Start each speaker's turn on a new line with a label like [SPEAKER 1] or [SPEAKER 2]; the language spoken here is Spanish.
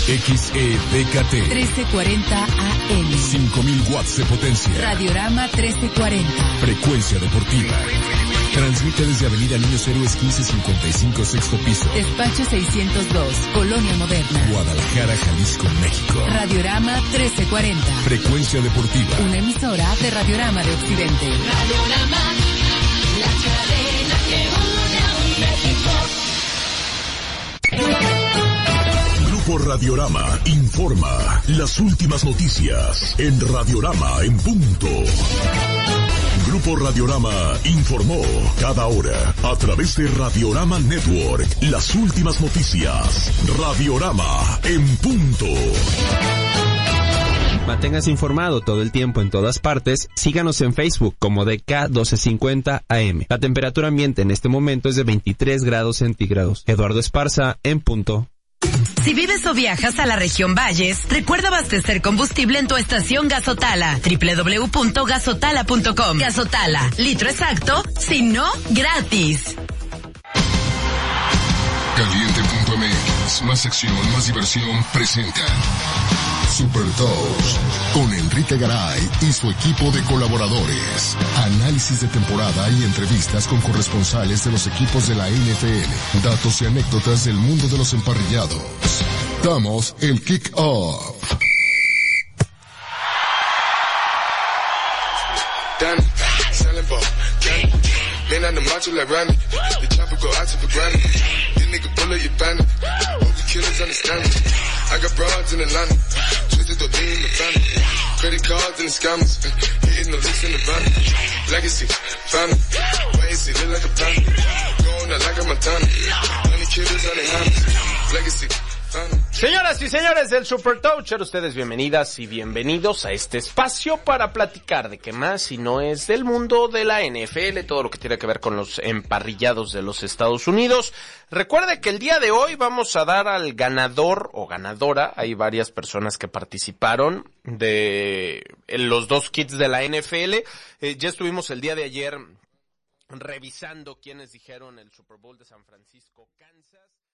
[SPEAKER 1] XEDKT
[SPEAKER 2] 1340 AM.
[SPEAKER 1] 5000 watts de potencia.
[SPEAKER 2] Radiorama 1340.
[SPEAKER 1] Frecuencia deportiva. Transmite desde Avenida Niños Héroes 1555, sexto piso.
[SPEAKER 2] Despacho 602, Colonia Moderna.
[SPEAKER 1] Guadalajara, Jalisco, México.
[SPEAKER 2] Radiorama 1340.
[SPEAKER 1] Frecuencia deportiva.
[SPEAKER 2] Una emisora de Radiorama de Occidente.
[SPEAKER 3] Radiorama, la cadena que une a un México.
[SPEAKER 1] Grupo Radiorama informa las últimas noticias en Radiorama en punto. Grupo Radiorama informó cada hora a través de Radiorama Network las últimas noticias. Radiorama en punto.
[SPEAKER 4] Manténgase informado todo el tiempo en todas partes. Síganos en Facebook como DK 1250 AM. La temperatura ambiente en este momento es de 23 grados centígrados. Eduardo Esparza en punto.
[SPEAKER 5] Si vives o viajas a la región Valles, recuerda abastecer combustible en tu estación Gasotala. www.gasotala.com. Gasotala, litro exacto, si no, gratis.
[SPEAKER 1] Caliente.mx, más sección, más diversión, presenta Super Toast con Enrique Garay y su equipo de colaboradores. Análisis de temporada y entrevistas con corresponsales de los equipos de la NFL. Datos y anécdotas del mundo de los emparrillados. Damos el kick-off.
[SPEAKER 6] I got broads in Atlanta, twisted to lean in the family. Credit cards and the scammers, hitting the licks in the van. Legacy, family, wait, see, look like a plan. Going out like a Montana, money killers on their hands. Legacy.
[SPEAKER 7] Señoras y señores del Super Toucher, ustedes bienvenidas y bienvenidos a este espacio para platicar de qué más si no es del mundo de la NFL, todo lo que tiene que ver con los emparrillados de los Estados Unidos. Recuerde que el día de hoy vamos a dar al ganador o ganadora, hay varias personas que participaron de los dos kits de la NFL. Ya estuvimos el día de ayer revisando quiénes dijeron el Super Bowl de San Francisco, Kansas.